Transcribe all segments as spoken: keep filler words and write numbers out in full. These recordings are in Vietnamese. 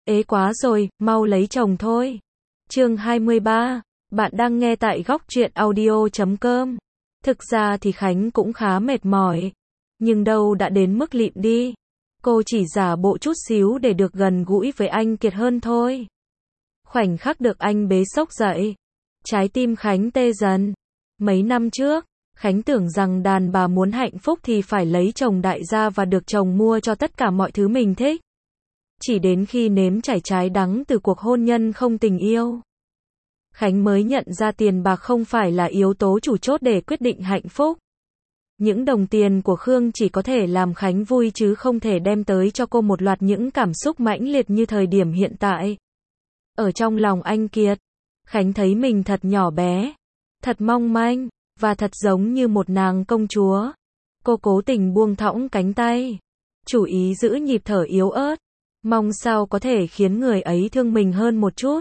Ế quá rồi, mau lấy chồng thôi. Chương hai mươi ba, bạn đang nghe tại góc truyện audio chấm com. Thực ra thì Khánh cũng khá mệt mỏi, nhưng đâu đã đến mức lịm đi. Cô chỉ giả bộ chút xíu để được gần gũi với anh Kiệt hơn thôi. Khoảnh khắc được anh bế xốc dậy, trái tim Khánh tê dần. Mấy năm trước, Khánh tưởng rằng đàn bà muốn hạnh phúc thì phải lấy chồng đại gia và được chồng mua cho tất cả mọi thứ mình thích. Chỉ đến khi nếm trải trái đắng từ cuộc hôn nhân không tình yêu, Khánh mới nhận ra tiền bạc không phải là yếu tố chủ chốt để quyết định hạnh phúc. Những đồng tiền của Khương chỉ có thể làm Khánh vui chứ không thể đem tới cho cô một loạt những cảm xúc mãnh liệt như thời điểm hiện tại. Ở trong lòng anh Kiệt, Khánh thấy mình thật nhỏ bé, thật mong manh, và thật giống như một nàng công chúa. Cô cố tình buông thõng cánh tay, chú ý giữ nhịp thở yếu ớt, mong sao có thể khiến người ấy thương mình hơn một chút.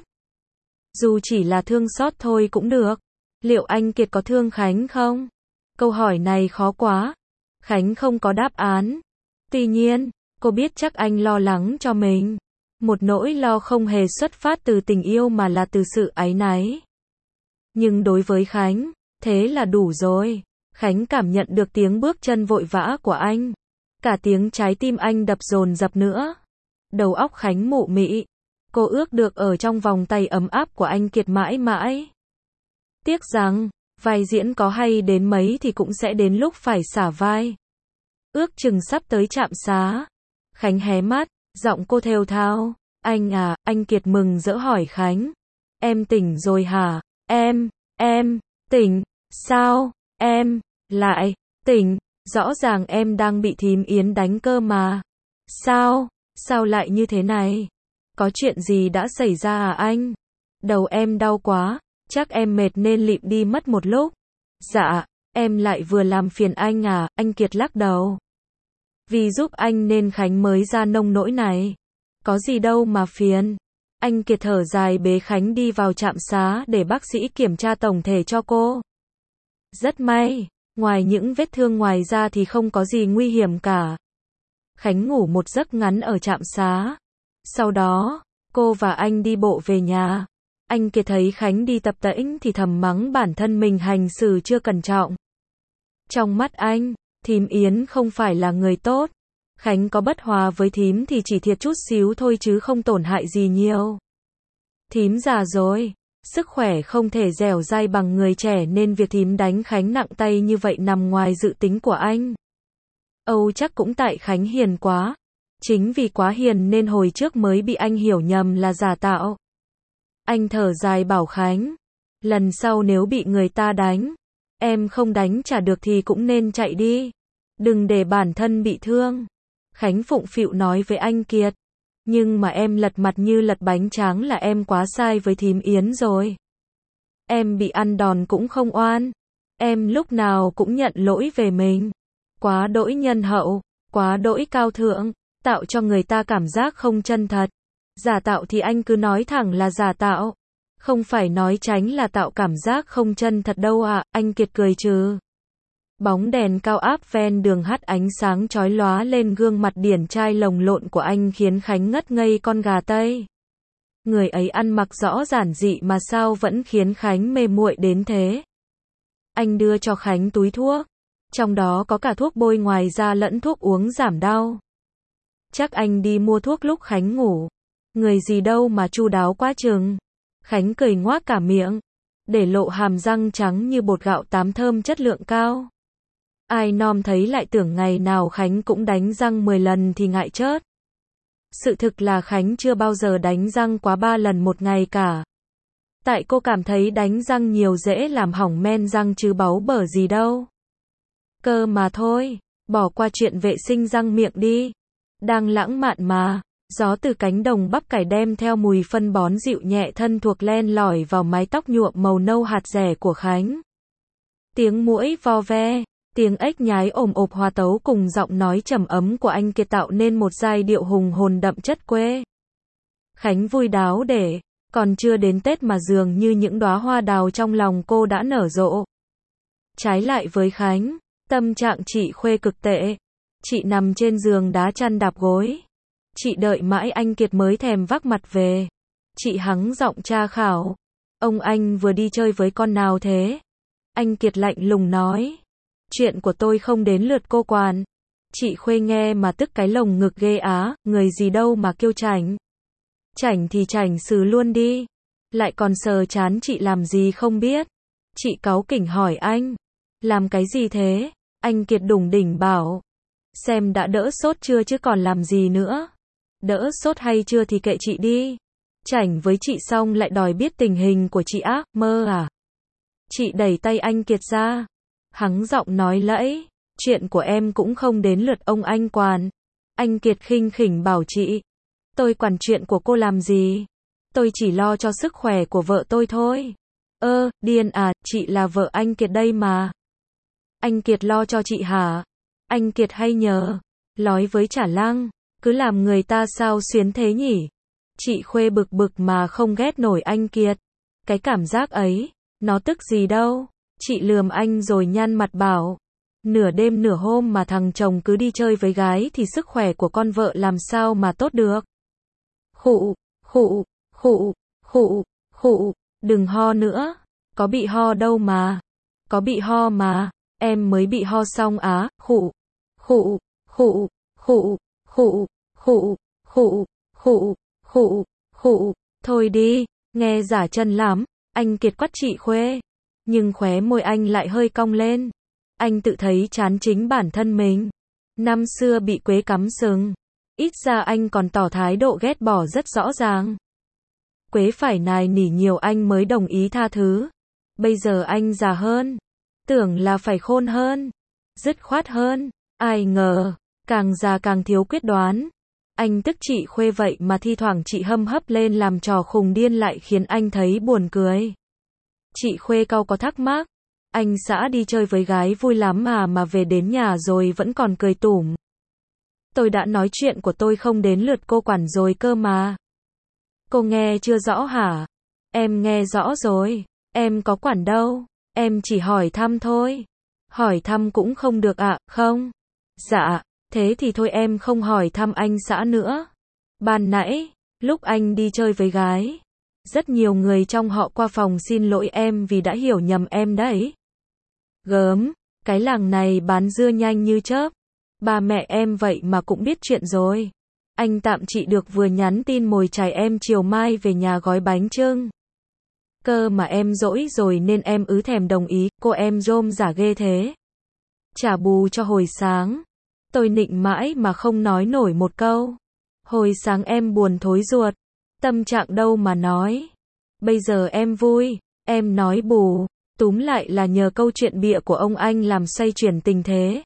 Dù chỉ là thương xót thôi cũng được. Liệu anh Kiệt có thương Khánh không? Câu hỏi này khó quá. Khánh không có đáp án. Tuy nhiên, cô biết chắc anh lo lắng cho mình. Một nỗi lo không hề xuất phát từ tình yêu mà là từ sự áy náy. Nhưng đối với Khánh, thế là đủ rồi. Khánh cảm nhận được tiếng bước chân vội vã của anh. Cả tiếng trái tim anh đập dồn dập nữa. Đầu óc Khánh mụ mị. Cô ước được ở trong vòng tay ấm áp của anh Kiệt mãi mãi. Tiếc rằng, vai diễn có hay đến mấy thì cũng sẽ đến lúc phải xả vai. Ước chừng sắp tới trạm xá. Khánh hé mắt, giọng cô thều thào. Anh à, anh Kiệt mừng rỡ hỏi Khánh. Em tỉnh rồi hả? Em, em, tỉnh, sao, em, lại, tỉnh, rõ ràng em đang bị thím Yến đánh cơ mà. Sao, sao lại như thế này? Có chuyện gì đã xảy ra à anh? Đầu em đau quá, chắc em mệt nên lịm đi mất một lúc. Dạ, em lại vừa làm phiền anh à, anh Kiệt lắc đầu. Vì giúp anh nên Khánh mới ra nông nỗi này. Có gì đâu mà phiền. Anh Kiệt thở dài bế Khánh đi vào trạm xá để bác sĩ kiểm tra tổng thể cho cô. Rất may, ngoài những vết thương ngoài ra thì không có gì nguy hiểm cả. Khánh ngủ một giấc ngắn ở trạm xá. Sau đó, cô và anh đi bộ về nhà. Anh Kiệt thấy Khánh đi tập tễnh thì thầm mắng bản thân mình hành xử chưa cẩn trọng. Trong mắt anh, thím Yến không phải là người tốt. Khánh có bất hòa với thím thì chỉ thiệt chút xíu thôi chứ không tổn hại gì nhiều. Thím già rồi, sức khỏe không thể dẻo dai bằng người trẻ nên việc thím đánh Khánh nặng tay như vậy nằm ngoài dự tính của anh. Âu chắc cũng tại Khánh hiền quá. Chính vì quá hiền nên hồi trước mới bị anh hiểu nhầm là giả tạo. Anh thở dài bảo Khánh, lần sau nếu bị người ta đánh, em không đánh trả được thì cũng nên chạy đi. Đừng để bản thân bị thương. Khánh phụng phịu nói với anh Kiệt, nhưng mà em lật mặt như lật bánh tráng là em quá sai với thím Yến rồi. Em bị ăn đòn cũng không oan. Em lúc nào cũng nhận lỗi về mình. Quá đỗi nhân hậu, quá đỗi cao thượng. Tạo cho người ta cảm giác không chân thật. Giả tạo thì anh cứ nói thẳng là giả tạo. Không phải nói tránh là tạo cảm giác không chân thật đâu ạ, à, anh Kiệt cười trừ. Bóng đèn cao áp ven đường hắt ánh sáng chói lóa lên gương mặt điển trai lồng lộn của anh khiến Khánh ngất ngây con gà Tây. Người ấy ăn mặc rõ giản dị mà sao vẫn khiến Khánh mê muội đến thế. Anh đưa cho Khánh túi thuốc. Trong đó có cả thuốc bôi ngoài da lẫn thuốc uống giảm đau. Chắc anh đi mua thuốc lúc Khánh ngủ. Người gì đâu mà chu đáo quá chừng. Khánh cười ngoác cả miệng, để lộ hàm răng trắng như bột gạo tám thơm chất lượng cao. Ai nom thấy lại tưởng ngày nào Khánh cũng đánh răng mười lần thì ngại chớt. Sự thực là Khánh chưa bao giờ đánh răng quá ba lần một ngày cả. Tại cô cảm thấy đánh răng nhiều dễ làm hỏng men răng chứ báu bở gì đâu. Cơ mà thôi, bỏ qua chuyện vệ sinh răng miệng đi. Đang lãng mạn mà, gió từ cánh đồng bắp cải đem theo mùi phân bón dịu nhẹ thân thuộc len lỏi vào mái tóc nhuộm màu nâu hạt rẻ của Khánh. Tiếng muỗi vo ve, tiếng ếch nhái ồm ộp hòa tấu cùng giọng nói trầm ấm của anh Kiệt tạo nên một giai điệu hùng hồn đậm chất quê. Khánh vui đáo để, còn chưa đến Tết mà dường như những đóa hoa đào trong lòng cô đã nở rộ. Trái lại với Khánh, tâm trạng chị Khuê cực tệ. Chị nằm trên giường đá chăn đạp gối. Chị đợi mãi anh Kiệt mới thèm vác mặt về. Chị hắng giọng tra khảo. Ông anh vừa đi chơi với con nào thế? Anh Kiệt lạnh lùng nói. Chuyện của tôi không đến lượt cô quản. Chị Khuê nghe mà tức cái lồng ngực ghê á, người gì đâu mà kêu chảnh. Chảnh thì chảnh xử luôn đi. Lại còn sờ chán chị làm gì không biết. Chị cáu kỉnh hỏi anh. Làm cái gì thế? Anh Kiệt đủng đỉnh bảo. Xem đã đỡ sốt chưa chứ còn làm gì nữa. Đỡ sốt hay chưa thì kệ chị đi. Chảnh với chị xong lại đòi biết tình hình của chị á, mơ à? Chị đẩy tay anh Kiệt ra. Hắng giọng nói lẫy. Chuyện của em cũng không đến lượt ông anh quản. Anh Kiệt khinh khỉnh bảo chị. Tôi quản chuyện của cô làm gì? Tôi chỉ lo cho sức khỏe của vợ tôi thôi. Ơ, điên à, chị là vợ anh Kiệt đây mà. Anh Kiệt lo cho chị hả? Anh Kiệt hay nhờ. Lói với chả lăng. Cứ làm người ta sao xuyến thế nhỉ? Chị Khuê bực bực mà không ghét nổi anh Kiệt. Cái cảm giác ấy, nó tức gì đâu. Chị lườm anh rồi nhăn mặt bảo. Nửa đêm nửa hôm mà thằng chồng cứ đi chơi với gái thì sức khỏe của con vợ làm sao mà tốt được. Khụ, khụ, khụ, khụ, khụ, đừng ho nữa. Có bị ho đâu mà. Có bị ho mà. Em mới bị ho xong á, khụ, khụ, khụ, khụ, khụ, khụ, khụ, khụ, khụ, khụ. Thôi đi, nghe giả chân lắm. Anh Kiệt quắt chị Khuê. Nhưng khóe môi anh lại hơi cong lên. Anh tự thấy chán chính bản thân mình. Năm xưa bị Quế cắm sừng. Ít ra anh còn tỏ thái độ ghét bỏ rất rõ ràng. Quế phải nài nỉ nhiều anh mới đồng ý tha thứ. Bây giờ anh già hơn. Tưởng là phải khôn hơn. Dứt khoát hơn. Ai ngờ, càng già càng thiếu quyết đoán. Anh tức chị Khuê vậy mà thi thoảng chị hâm hấp lên làm trò khùng điên lại khiến anh thấy buồn cười. Chị Khuê cau có thắc mắc. Anh xã đi chơi với gái vui lắm mà mà về đến nhà rồi vẫn còn cười tủm. Tôi đã nói chuyện của tôi không đến lượt cô quản rồi cơ mà. Cô nghe chưa rõ hả? Em nghe rõ rồi. Em có quản đâu. Em chỉ hỏi thăm thôi. Hỏi thăm cũng không được ạ, à, không? Dạ, thế thì thôi em không hỏi thăm anh xã nữa. Ban nãy, lúc anh đi chơi với gái, rất nhiều người trong họ qua phòng xin lỗi em vì đã hiểu nhầm em đấy. Gớm, cái làng này bán dưa nhanh như chớp. Ba mẹ em vậy mà cũng biết chuyện rồi. Anh tạm chị được vừa nhắn tin mồi chài em chiều mai về nhà gói bánh chưng. Cơ mà em dỗi rồi nên em ứ thèm đồng ý, cô em rôm giả ghê thế. Trả bù cho hồi sáng. Tôi nịnh mãi mà không nói nổi một câu. Hồi sáng em buồn thối ruột. Tâm trạng đâu mà nói. Bây giờ em vui, em nói bù. Túm lại là nhờ câu chuyện bịa của ông anh làm xoay chuyển tình thế.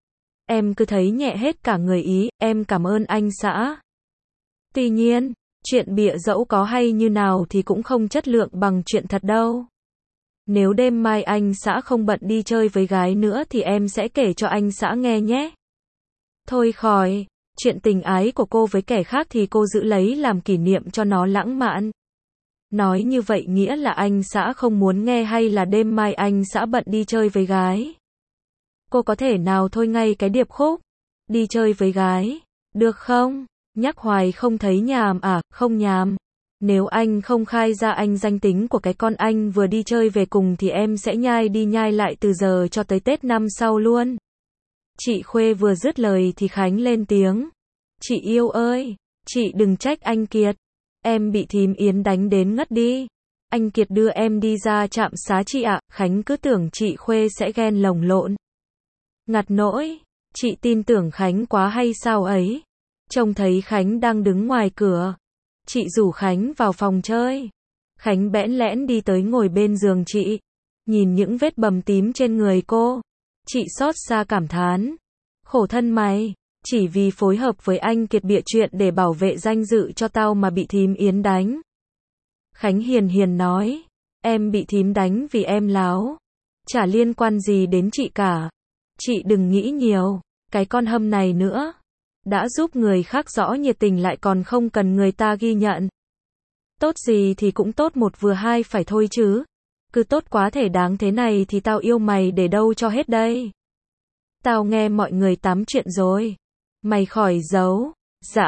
Em cứ thấy nhẹ hết cả người ý, em cảm ơn anh xã. Tuy nhiên, chuyện bịa dẫu có hay như nào thì cũng không chất lượng bằng chuyện thật đâu. Nếu đêm mai anh xã không bận đi chơi với gái nữa thì em sẽ kể cho anh xã nghe nhé. Thôi khỏi, chuyện tình ái của cô với kẻ khác thì cô giữ lấy làm kỷ niệm cho nó lãng mạn. Nói như vậy nghĩa là anh xã không muốn nghe hay là đêm mai anh xã bận đi chơi với gái? Cô có thể nào thôi ngay cái điệp khúc? Đi chơi với gái, được không? Nhắc hoài không thấy nhàm à, không nhàm. Nếu anh không khai ra anh danh tính của cái con anh vừa đi chơi về cùng thì em sẽ nhai đi nhai lại từ giờ cho tới Tết năm sau luôn. Chị Khuê vừa dứt lời thì Khánh lên tiếng. Chị yêu ơi, chị đừng trách anh Kiệt. Em bị thím Yến đánh đến ngất đi. Anh Kiệt đưa em đi ra trạm xá chị ạ. Khánh cứ tưởng chị Khuê sẽ ghen lồng lộn. Ngặt nỗi, chị tin tưởng Khánh quá hay sao ấy. Trông thấy Khánh đang đứng ngoài cửa. Chị rủ Khánh vào phòng chơi. Khánh bẽn lẽn đi tới ngồi bên giường chị. Nhìn những vết bầm tím trên người cô. Chị xót xa cảm thán. Khổ thân mày, chỉ vì phối hợp với anh Kiệt bịa chuyện để bảo vệ danh dự cho tao mà bị thím Yến đánh. Khánh hiền hiền nói. Em bị thím đánh vì em láo. Chả liên quan gì đến chị cả. Chị đừng nghĩ nhiều. Cái con hâm này nữa. Đã giúp người khác rõ nhiệt tình lại còn không cần người ta ghi nhận. Tốt gì thì cũng tốt một vừa hai phải thôi chứ. Cứ tốt quá thể đáng thế này thì tao yêu mày để đâu cho hết đây. Tao nghe mọi người tám chuyện rồi. Mày khỏi giấu. Dạ,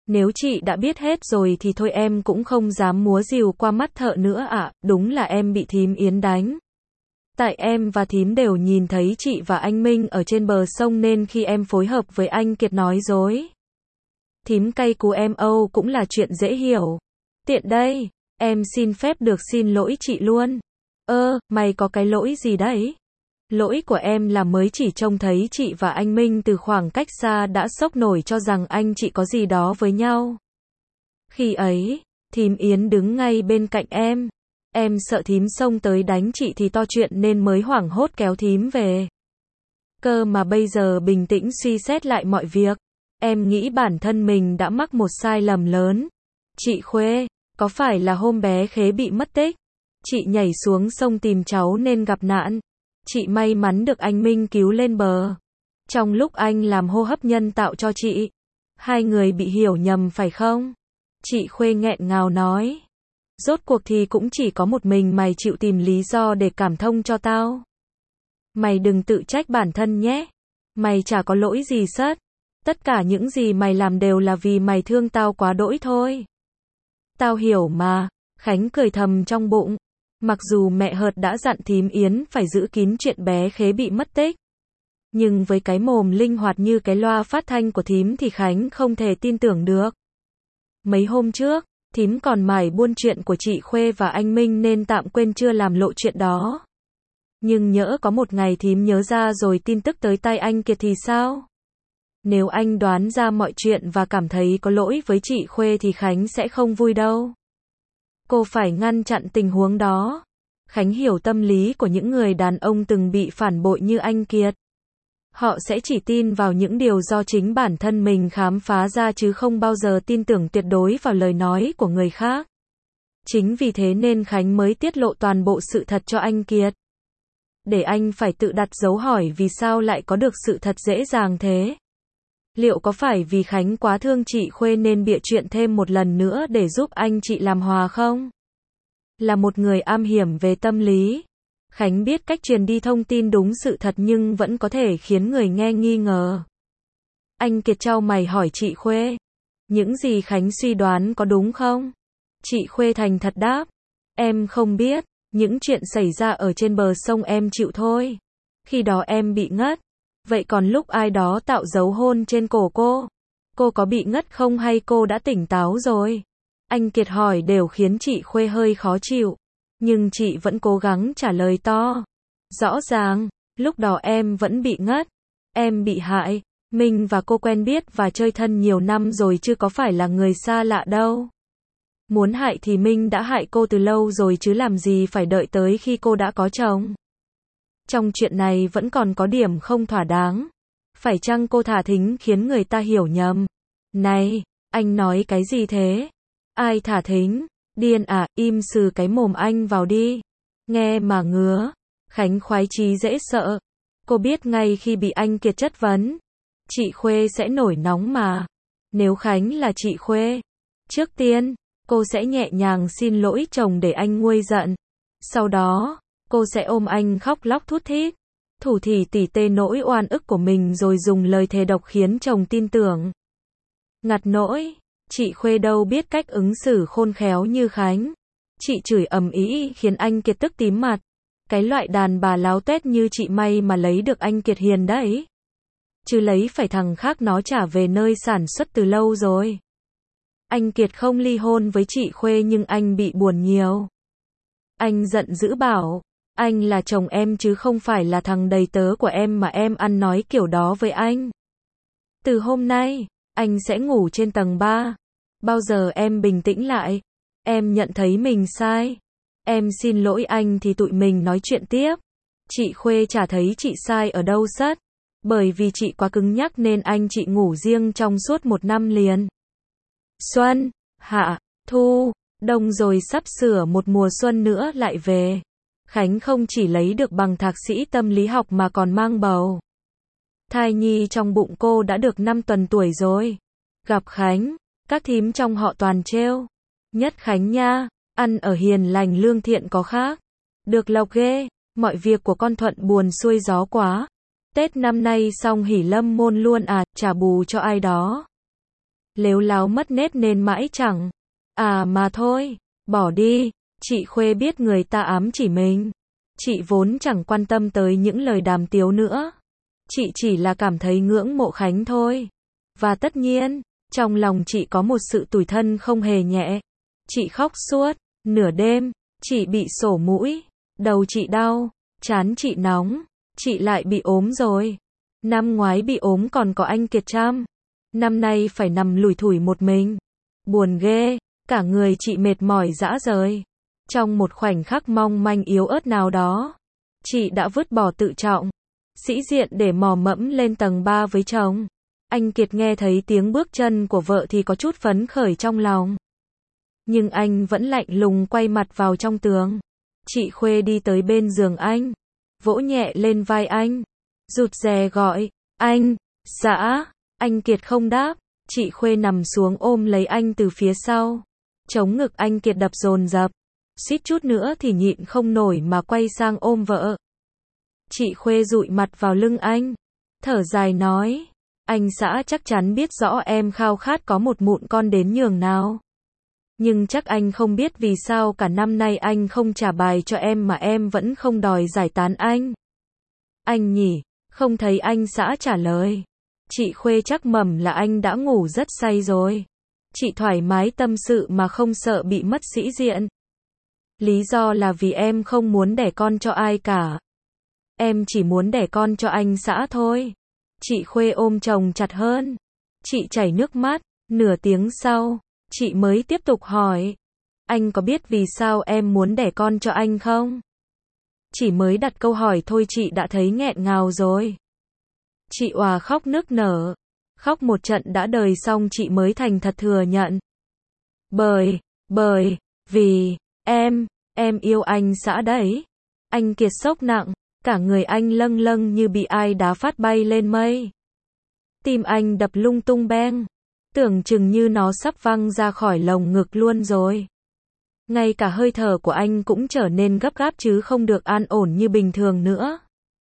Nếu chị đã biết hết rồi thì thôi em cũng không dám múa rìu qua mắt thợ nữa ạ, đúng là em bị thím Yến đánh. Tại em và thím đều nhìn thấy chị và anh Minh ở trên bờ sông nên khi em phối hợp với anh Kiệt nói dối. Thím cay cú em Âu cũng là chuyện dễ hiểu. Tiện đây, em xin phép được xin lỗi chị luôn. Ơ, mày có cái lỗi gì đấy? Lỗi của em là mới chỉ trông thấy chị và anh Minh từ khoảng cách xa đã sốc nổi cho rằng anh chị có gì đó với nhau. Khi ấy, thím Yến đứng ngay bên cạnh em. Em sợ thím xông tới đánh chị thì to chuyện nên mới hoảng hốt kéo thím về. Cơ mà bây giờ bình tĩnh suy xét lại mọi việc. Em nghĩ bản thân mình đã mắc một sai lầm lớn. Chị Khuê, có phải là hôm bé Khế bị mất tích? Chị nhảy xuống sông tìm cháu nên gặp nạn. Chị may mắn được anh Minh cứu lên bờ. Trong lúc anh làm hô hấp nhân tạo cho chị. Hai người bị hiểu nhầm phải không? Chị Khuê nghẹn ngào nói. Rốt cuộc thì cũng chỉ có một mình mày chịu tìm lý do để cảm thông cho tao. Mày đừng tự trách bản thân nhé. Mày chả có lỗi gì sất. Tất cả những gì mày làm đều là vì mày thương tao quá đỗi thôi. Tao hiểu mà. Khánh cười thầm trong bụng. Mặc dù mẹ Hợt đã dặn thím Yến phải giữ kín chuyện bé Khế bị mất tích. Nhưng với cái mồm linh hoạt như cái loa phát thanh của thím thì Khánh không thể tin tưởng được. Mấy hôm trước, thím còn mải buôn chuyện của chị Khuê và anh Minh nên tạm quên chưa làm lộ chuyện đó. Nhưng nhỡ có một ngày thím nhớ ra rồi tin tức tới tay anh Kiệt thì sao? Nếu anh đoán ra mọi chuyện và cảm thấy có lỗi với chị Khuê thì Khánh sẽ không vui đâu. Cô phải ngăn chặn tình huống đó. Khánh hiểu tâm lý của những người đàn ông từng bị phản bội như anh Kiệt. Họ sẽ chỉ tin vào những điều do chính bản thân mình khám phá ra chứ không bao giờ tin tưởng tuyệt đối vào lời nói của người khác. Chính vì thế nên Khánh mới tiết lộ toàn bộ sự thật cho anh Kiệt. Để anh phải tự đặt dấu hỏi vì sao lại có được sự thật dễ dàng thế. Liệu có phải vì Khánh quá thương chị Khuê nên bịa chuyện thêm một lần nữa để giúp anh chị làm hòa không? Là một người am hiểu về tâm lý, Khánh biết cách truyền đi thông tin đúng sự thật nhưng vẫn có thể khiến người nghe nghi ngờ. Anh Kiệt chau mày hỏi chị Khuê. Những gì Khánh suy đoán có đúng không? Chị Khuê thành thật đáp. Em không biết, những chuyện xảy ra ở trên bờ sông em chịu thôi. Khi đó em bị ngất. Vậy còn lúc ai đó tạo dấu hôn trên cổ cô, cô có bị ngất không hay cô đã tỉnh táo rồi? Anh Kiệt hỏi đều khiến chị Khuê hơi khó chịu. Nhưng chị vẫn cố gắng trả lời to. Rõ ràng, lúc đó em vẫn bị ngất. Em bị hại. Minh và cô quen biết và chơi thân nhiều năm rồi chứ có phải là người xa lạ đâu. Muốn hại thì Minh đã hại cô từ lâu rồi chứ làm gì phải đợi tới khi cô đã có chồng. Trong chuyện này vẫn còn có điểm không thỏa đáng. Phải chăng cô thả thính khiến người ta hiểu nhầm? Này, anh nói cái gì thế? Ai thả thính? Điên à, im sừ cái mồm anh vào đi. Nghe mà ngứa. Khánh khoái chí dễ sợ. Cô biết ngay khi bị anh Kiệt chất vấn, chị Khuê sẽ nổi nóng mà. Nếu Khánh là chị Khuê, trước tiên, cô sẽ nhẹ nhàng xin lỗi chồng để anh nguôi giận. Sau đó, cô sẽ ôm anh khóc lóc thút thít, thủ thỉ tỉ tê nỗi oan ức của mình rồi dùng lời thề độc khiến chồng tin tưởng. Ngặt nỗi, chị Khuê đâu biết cách ứng xử khôn khéo như Khánh. Chị chửi ầm ĩ khiến anh Kiệt tức tím mặt. Cái loại đàn bà láo tuét như chị may mà lấy được anh Kiệt hiền đấy. Chứ lấy phải thằng khác nó trả về nơi sản xuất từ lâu rồi. Anh Kiệt không ly hôn với chị Khuê nhưng anh bị buồn nhiều. Anh giận dữ bảo, anh là chồng em chứ không phải là thằng đầy tớ của em mà em ăn nói kiểu đó với anh. Từ hôm nay, anh sẽ ngủ trên tầng ba. Bao giờ em bình tĩnh lại, em nhận thấy mình sai, em xin lỗi anh thì tụi mình nói chuyện tiếp. Chị Khuê chả thấy chị sai ở đâu sất. Bởi vì chị quá cứng nhắc nên anh chị ngủ riêng trong suốt một năm liền. Xuân, hạ, thu, đông rồi sắp sửa một mùa xuân nữa lại về. Khánh không chỉ lấy được bằng thạc sĩ tâm lý học mà còn mang bầu. Thai nhi trong bụng cô đã được năm tuần tuổi rồi. Gặp Khánh, các thím trong họ toàn trêu. Nhất Khánh nha, ăn ở hiền lành lương thiện có khác. Được lộc ghê, mọi việc của con thuận buồn xuôi gió quá. Tết năm nay xong hỉ lâm môn luôn à, trả bù cho ai đó. lếu láo mất nết nên mãi chẳng. À mà thôi, bỏ đi, chị Khuê biết người ta ám chỉ mình. Chị vốn chẳng quan tâm tới những lời đàm tiếu nữa. Chị chỉ là cảm thấy ngưỡng mộ Khánh thôi. Và tất nhiên, trong lòng chị có một sự tủi thân không hề nhẹ. Chị khóc suốt, nửa đêm, chị bị sổ mũi, đầu chị đau, trán chị nóng, chị lại bị ốm rồi. Năm ngoái bị ốm còn có anh Kiệt chăm. Năm nay phải nằm lủi thủi một mình. Buồn ghê, cả người chị mệt mỏi rã rời. Trong một khoảnh khắc mong manh yếu ớt nào đó, chị đã vứt bỏ tự trọng, sĩ diện để mò mẫm lên tầng ba với chồng. Anh Kiệt nghe thấy tiếng bước chân của vợ thì có chút phấn khởi trong lòng. Nhưng anh vẫn lạnh lùng quay mặt vào trong tường. Chị Khuê đi tới bên giường anh, vỗ nhẹ lên vai anh, rụt rè gọi, anh, xã. Anh Kiệt không đáp, chị Khuê nằm xuống ôm lấy anh từ phía sau. Chống ngực anh Kiệt đập dồn dập, suýt chút nữa thì nhịn không nổi mà quay sang ôm vợ. Chị Khuê dụi mặt vào lưng anh, thở dài nói, anh xã chắc chắn biết rõ em khao khát có một mụn con đến nhường nào. Nhưng chắc anh không biết vì sao cả năm nay anh không trả bài cho em mà em vẫn không đòi giải tán anh. Anh nhỉ, không thấy anh xã trả lời. Chị Khuê chắc mẩm là anh đã ngủ rất say rồi. Chị thoải mái tâm sự mà không sợ bị mất sĩ diện. Lý do là vì em không muốn đẻ con cho ai cả. Em chỉ muốn đẻ con cho anh xã thôi. Chị Khuê ôm chồng chặt hơn. Chị chảy nước mắt, nửa tiếng sau, chị mới tiếp tục hỏi. Anh có biết vì sao em muốn đẻ con cho anh không? Chỉ mới đặt câu hỏi thôi chị đã thấy nghẹn ngào rồi. Chị òa khóc nức nở. Khóc một trận đã đời xong chị mới thành thật thừa nhận. Bởi, bởi, vì, em, em yêu anh xã đấy. Anh Kiệt sốc nặng, cả người anh lâng lâng như bị ai đá phát bay lên mây. Tim anh đập lung tung beng, tưởng chừng như nó sắp văng ra khỏi lồng ngực luôn rồi. Ngay cả hơi thở của anh cũng trở nên gấp gáp chứ không được an ổn như bình thường nữa.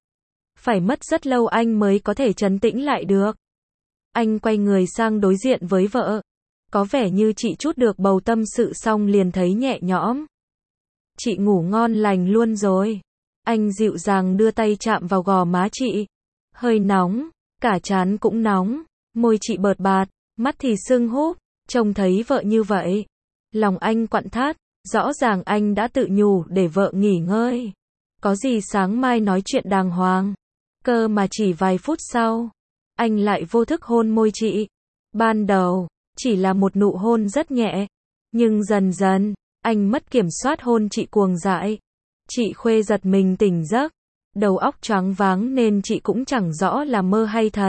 Phải mất rất lâu anh mới có thể trấn tĩnh lại được. Anh quay người sang đối diện với vợ. Có vẻ như chị trút được bầu tâm sự xong liền thấy nhẹ nhõm. Chị ngủ ngon lành luôn rồi. Anh dịu dàng đưa tay chạm vào gò má chị. Hơi nóng, cả trán cũng nóng, môi chị bợt bạt, mắt thì sưng húp. Trông thấy vợ như vậy, lòng anh quặn thắt. Rõ ràng anh đã tự nhủ để vợ nghỉ ngơi. Có gì sáng mai nói chuyện đàng hoàng. Cơ mà chỉ vài phút sau, anh lại vô thức hôn môi chị. Ban đầu, chỉ là một nụ hôn rất nhẹ. Nhưng dần dần, anh mất kiểm soát hôn chị cuồng dại. Chị Khuê giật mình tỉnh giấc. Đầu óc choáng váng nên chị cũng chẳng rõ là mơ hay thật.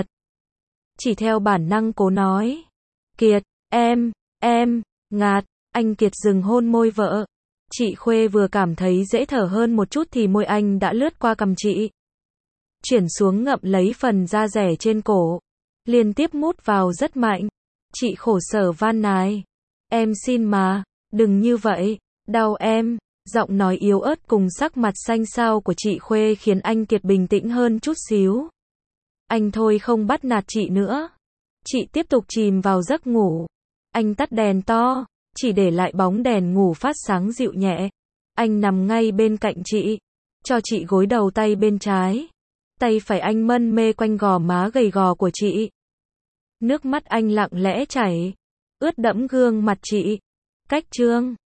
Chỉ theo bản năng cố nói. Kiệt, em, em, ngạt. Anh Kiệt dừng hôn môi vợ. Chị Khuê vừa cảm thấy dễ thở hơn một chút thì môi anh đã lướt qua cằm chị. Chuyển xuống ngậm lấy phần da rẻ trên cổ. Liên tiếp mút vào rất mạnh. Chị khổ sở van nài. Em xin mà, đừng như vậy, đau em. Giọng nói yếu ớt cùng sắc mặt xanh xao của chị Khuê khiến anh Kiệt bình tĩnh hơn chút xíu. Anh thôi không bắt nạt chị nữa. Chị tiếp tục chìm vào giấc ngủ. Anh tắt đèn to, chỉ để lại bóng đèn ngủ phát sáng dịu nhẹ. Anh nằm ngay bên cạnh chị, cho chị gối đầu tay bên trái. Tay phải anh mân mê quanh gò má gầy gò của chị. Nước mắt anh lặng lẽ chảy, ướt đẫm gương mặt chị. Cách chương